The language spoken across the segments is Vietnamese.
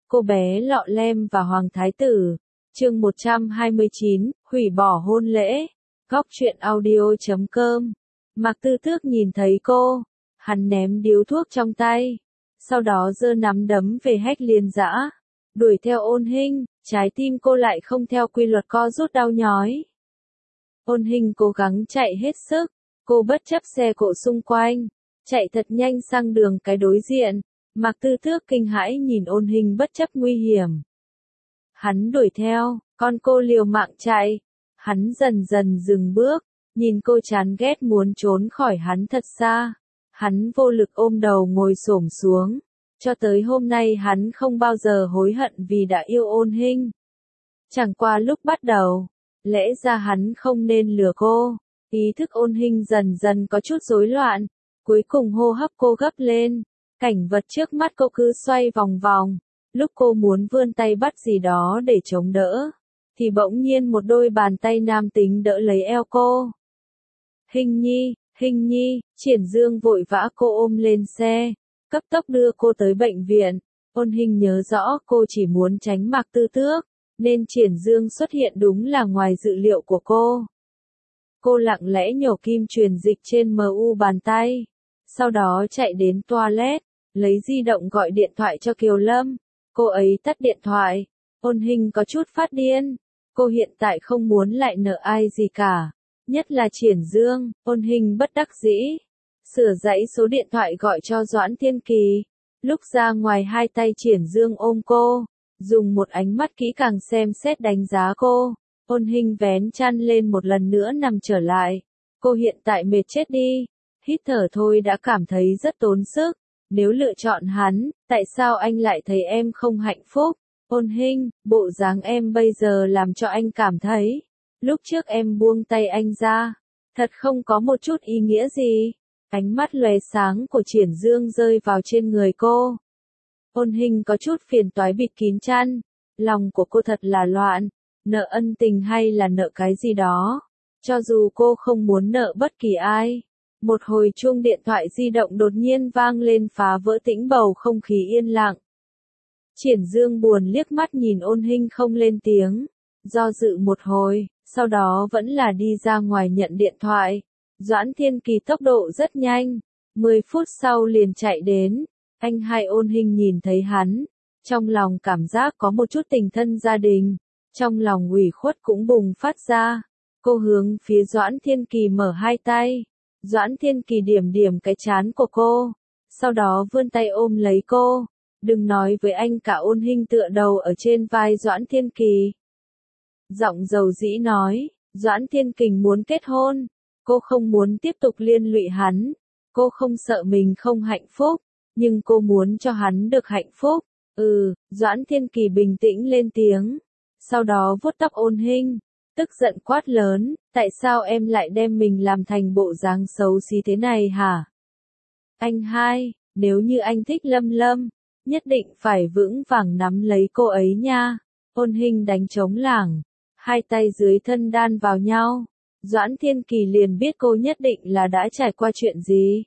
Cô bé lọ lem và Hoàng Thái Tử. Chương 129, hủy bỏ hôn lễ. Góc truyện audio.com. Mạc Tư Tước nhìn thấy cô, hắn ném điếu thuốc trong tay, sau đó giơ nắm đấm về Hách Liên Dã, đuổi theo Ôn Hinh, trái tim cô lại không theo quy luật co rút đau nhói. Ôn Hinh cố gắng chạy hết sức, cô bất chấp xe cộ xung quanh, chạy thật nhanh sang đường cái đối diện. Mạc Tư Tước kinh hãi nhìn Ôn Hinh bất chấp nguy hiểm. Hắn đuổi theo, con cô liều mạng chạy. Hắn dần dần dừng bước, nhìn cô chán ghét muốn trốn khỏi hắn thật xa. Hắn vô lực ôm đầu ngồi xổm xuống. Cho tới hôm nay hắn không bao giờ hối hận vì đã yêu Ôn Hinh. Chẳng qua lúc bắt đầu, lẽ ra hắn không nên lừa cô. Ý thức Ôn Hinh dần dần có chút rối loạn. Cuối cùng hô hấp cô gấp lên. Cảnh vật trước mắt cô cứ xoay vòng vòng. Lúc cô muốn vươn tay bắt gì đó để chống đỡ, thì bỗng nhiên một đôi bàn tay nam tính đỡ lấy eo cô. Hinh Nhi, Triển Dương vội vã cô ôm lên xe, cấp tốc đưa cô tới bệnh viện. Ôn Hinh nhớ rõ cô chỉ muốn tránh Mạc Tư Tước, nên Triển Dương xuất hiện đúng là ngoài dự liệu của cô. Cô lặng lẽ nhổ kim truyền dịch trên mu bàn tay, sau đó chạy đến toilet, lấy di động gọi điện thoại cho Kiều Lâm. Cô ấy tắt điện thoại. Ôn Hinh có chút phát điên. Cô hiện tại không muốn lại nợ ai gì cả, nhất là Triển Dương. Ôn Hinh bất đắc dĩ sửa dãy số điện thoại gọi cho Doãn Thiên Kỳ. Lúc ra ngoài hai tay Triển Dương ôm cô, dùng một ánh mắt kỹ càng xem xét đánh giá cô. Ôn Hinh vén chăn lên một lần nữa nằm trở lại. Cô hiện tại mệt chết đi, hít thở thôi đã cảm thấy rất tốn sức. Nếu lựa chọn hắn, tại sao anh lại thấy em không hạnh phúc? Ôn Hinh, bộ dáng em bây giờ làm cho anh cảm thấy, lúc trước em buông tay anh ra, thật không có một chút ý nghĩa gì. Ánh mắt lóe sáng của Triển Dương rơi vào trên người cô. Ôn Hinh có chút phiền toái bịt kín chăn, lòng của cô thật là loạn, nợ ân tình hay là nợ cái gì đó, cho dù cô không muốn nợ bất kỳ ai. Một hồi chuông điện thoại di động đột nhiên vang lên phá vỡ tĩnh bầu không khí yên lặng. Triển Dương buồn liếc mắt nhìn Ôn Hinh không lên tiếng, do dự một hồi, sau đó vẫn là đi ra ngoài nhận điện thoại. Doãn Thiên Kỳ tốc độ rất nhanh, 10 phút sau liền chạy đến. Anh hai Ôn Hinh nhìn thấy hắn, trong lòng cảm giác có một chút tình thân gia đình, trong lòng ủy khuất cũng bùng phát ra. Cô hướng phía Doãn Thiên Kỳ mở hai tay. Doãn Thiên Kỳ điểm điểm cái trán của cô, sau đó vươn tay ôm lấy cô. Đừng nói với anh cả. Ôn Hinh tựa đầu ở trên vai Doãn Thiên Kỳ, giọng dầu dĩ nói, Doãn Thiên Kình muốn kết hôn, cô không muốn tiếp tục liên lụy hắn, cô không sợ mình không hạnh phúc, nhưng cô muốn cho hắn được hạnh phúc. Doãn Thiên Kỳ bình tĩnh lên tiếng, sau đó vuốt tóc Ôn Hinh, tức giận quát lớn, tại sao em lại đem mình làm thành bộ dáng xấu xí thế này hả? Anh hai, nếu như anh thích Lâm Lâm, nhất định phải vững vàng nắm lấy cô ấy nha. Ôn Hinh đánh trống lảng, hai tay dưới thân đan vào nhau. Doãn Thiên Kỳ liền biết cô nhất định là đã trải qua chuyện gì.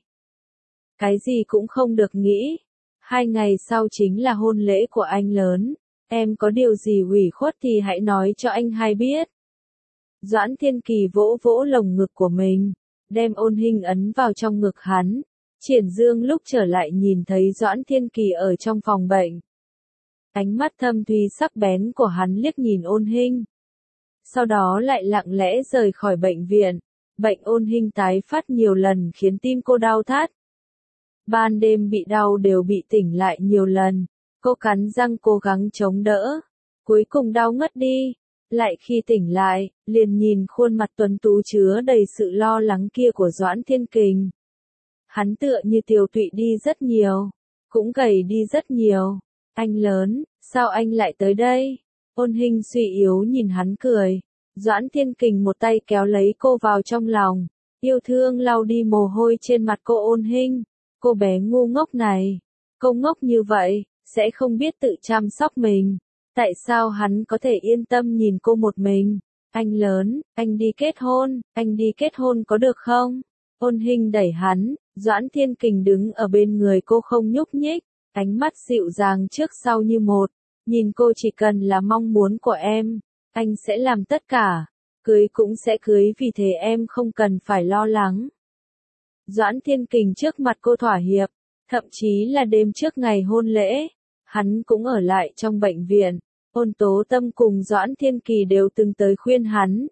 Cái gì cũng không được nghĩ. 2 ngày sau chính là hôn lễ của anh lớn. Em có điều gì ủy khuất thì hãy nói cho anh hai biết. Doãn Thiên Kỳ vỗ vỗ lồng ngực của mình, đem Ôn Hinh ấn vào trong ngực hắn. Triển Dương lúc trở lại nhìn thấy Doãn Thiên Kỳ ở trong phòng bệnh. Ánh mắt thâm thúy sắc bén của hắn liếc nhìn Ôn Hinh, sau đó lại lặng lẽ rời khỏi bệnh viện. Bệnh Ôn Hinh tái phát nhiều lần khiến tim cô đau thắt. Ban đêm bị đau đều bị tỉnh lại nhiều lần. Cô cắn răng cố gắng chống đỡ, cuối cùng đau ngất đi. Lại khi tỉnh lại, liền nhìn khuôn mặt tuấn tú chứa đầy sự lo lắng kia của Doãn Thiên Kình. Hắn tựa như tiều tụy đi rất nhiều, cũng gầy đi rất nhiều. Anh lớn, sao anh lại tới đây? Ôn Hinh suy yếu nhìn hắn cười. Doãn Thiên Kình một tay kéo lấy cô vào trong lòng, yêu thương lau đi mồ hôi trên mặt cô. Ôn Hinh, cô bé ngu ngốc này, cô ngốc như vậy, sẽ không biết tự chăm sóc mình. Tại sao hắn có thể yên tâm nhìn cô một mình? Anh lớn, anh đi kết hôn có được không? Ôn Hinh đẩy hắn, Doãn Thiên Kình đứng ở bên người cô không nhúc nhích, ánh mắt dịu dàng trước sau như một. nhìn cô chỉ cần là mong muốn của em, anh sẽ làm tất cả, cưới cũng sẽ cưới vì thế em không cần phải lo lắng. Doãn Thiên Kình trước mặt cô thỏa hiệp, thậm chí là đêm trước ngày hôn lễ, hắn cũng ở lại trong bệnh viện, Ôn Tố Tâm cùng Doãn Thiên Kỳ đều từng tới khuyên hắn.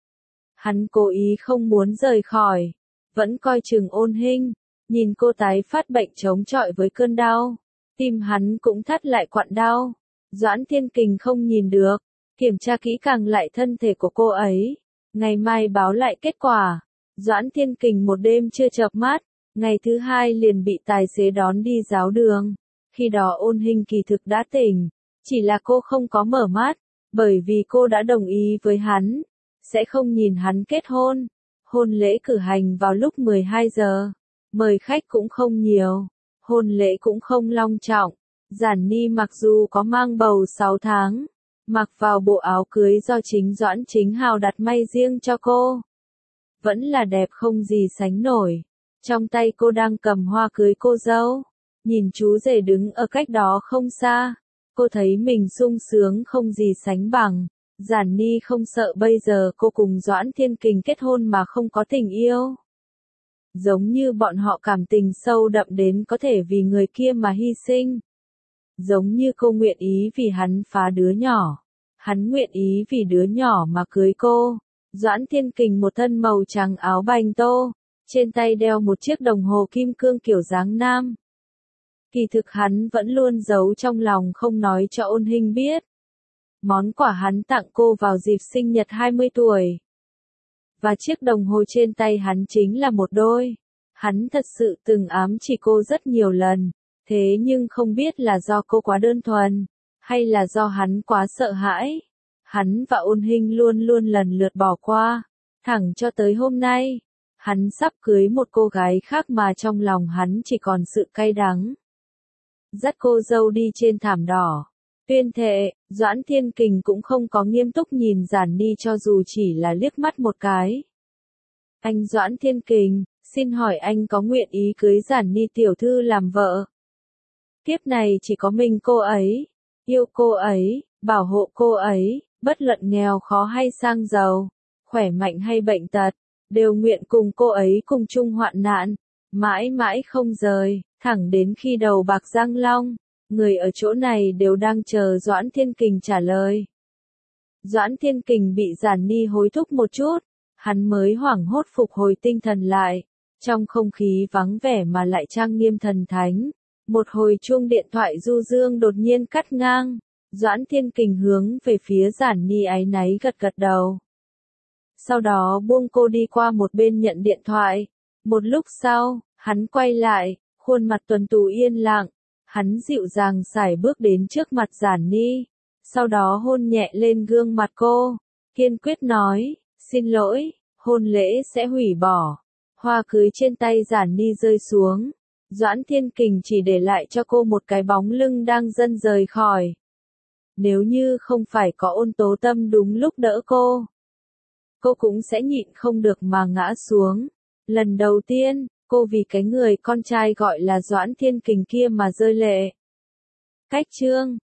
Hắn cố ý không muốn rời khỏi, vẫn coi chừng Ôn Hinh, nhìn cô tái phát bệnh chống chọi với cơn đau, tim hắn cũng thắt lại quặn đau. Doãn Thiên Kình không nhìn được, kiểm tra kỹ càng lại thân thể của cô ấy, ngày mai báo lại kết quả. Doãn Thiên Kình một đêm chưa chợp mắt, ngày thứ hai liền bị tài xế đón đi giáo đường. Khi đó Ôn Hinh kỳ thực đã tỉnh, chỉ là cô không có mở mắt, bởi vì cô đã đồng ý với hắn, sẽ không nhìn hắn kết hôn. Hôn lễ cử hành vào lúc 12 giờ, mời khách cũng không nhiều, hôn lễ cũng không long trọng. Giản Ni mặc dù có mang bầu 6 tháng, mặc vào bộ áo cưới do chính Doãn Chính Hào đặt may riêng cho cô, vẫn là đẹp không gì sánh nổi. Trong tay cô đang cầm hoa cưới cô dâu, nhìn chú rể đứng ở cách đó không xa, cô thấy mình sung sướng không gì sánh bằng. Giản Ni không sợ bây giờ cô cùng Doãn Thiên Kình kết hôn mà không có tình yêu. Giống như bọn họ cảm tình sâu đậm đến có thể vì người kia mà hy sinh. Giống như cô nguyện ý vì hắn phá đứa nhỏ. Hắn nguyện ý vì đứa nhỏ mà cưới cô. Doãn Thiên Kình một thân màu trắng áo bành tô, trên tay đeo một chiếc đồng hồ kim cương kiểu dáng nam. Kỳ thực hắn vẫn luôn giấu trong lòng không nói cho Ôn Hinh biết. Món quà hắn tặng cô vào dịp sinh nhật 20 tuổi. Và chiếc đồng hồ trên tay hắn chính là một đôi. Hắn thật sự từng ám chỉ cô rất nhiều lần, thế nhưng không biết là do cô quá đơn thuần, hay là do hắn quá sợ hãi. Hắn và Ôn Hinh luôn luôn lần lượt bỏ qua, thẳng cho tới hôm nay, hắn sắp cưới một cô gái khác mà trong lòng hắn chỉ còn sự cay đắng. Dắt cô dâu đi trên thảm đỏ, tuyên thệ, Doãn Thiên Kình cũng không có nghiêm túc nhìn Giản Ni cho dù chỉ là liếc mắt một cái. Anh Doãn Thiên Kình, xin hỏi anh có nguyện ý cưới Giản Ni tiểu thư làm vợ? Kiếp này chỉ có mình cô ấy, yêu cô ấy, bảo hộ cô ấy, bất luận nghèo khó hay sang giàu, khỏe mạnh hay bệnh tật, đều nguyện cùng cô ấy cùng chung hoạn nạn, mãi mãi không rời, thẳng đến khi đầu bạc răng long. Người ở chỗ này đều đang chờ Doãn Thiên Kình trả lời. Doãn Thiên Kình bị Giản Ni hối thúc một chút, hắn mới hoảng hốt phục hồi tinh thần lại, trong không khí vắng vẻ mà lại trang nghiêm thần thánh. Một hồi chuông điện thoại du dương đột nhiên cắt ngang, Doãn Thiên Kình hướng về phía Giản Ni áy náy gật gật đầu. Sau đó buông cô đi qua một bên nhận điện thoại. Một lúc sau, hắn quay lại, khuôn mặt tuấn tú yên lặng. Hắn dịu dàng sải bước đến trước mặt Giản Ni, sau đó hôn nhẹ lên gương mặt cô, kiên quyết nói, xin lỗi, hôn lễ sẽ hủy bỏ. Hoa cưới trên tay Giản Ni rơi xuống, Doãn Thiên Kình chỉ để lại cho cô một cái bóng lưng đang dần rời khỏi. Nếu như không phải có Ôn Tố Tâm đúng lúc đỡ cô cũng sẽ nhịn không được mà ngã xuống. Lần đầu tiên, cô vì cái người con trai gọi là Doãn Thiên Kình kia mà rơi lệ. Cách chương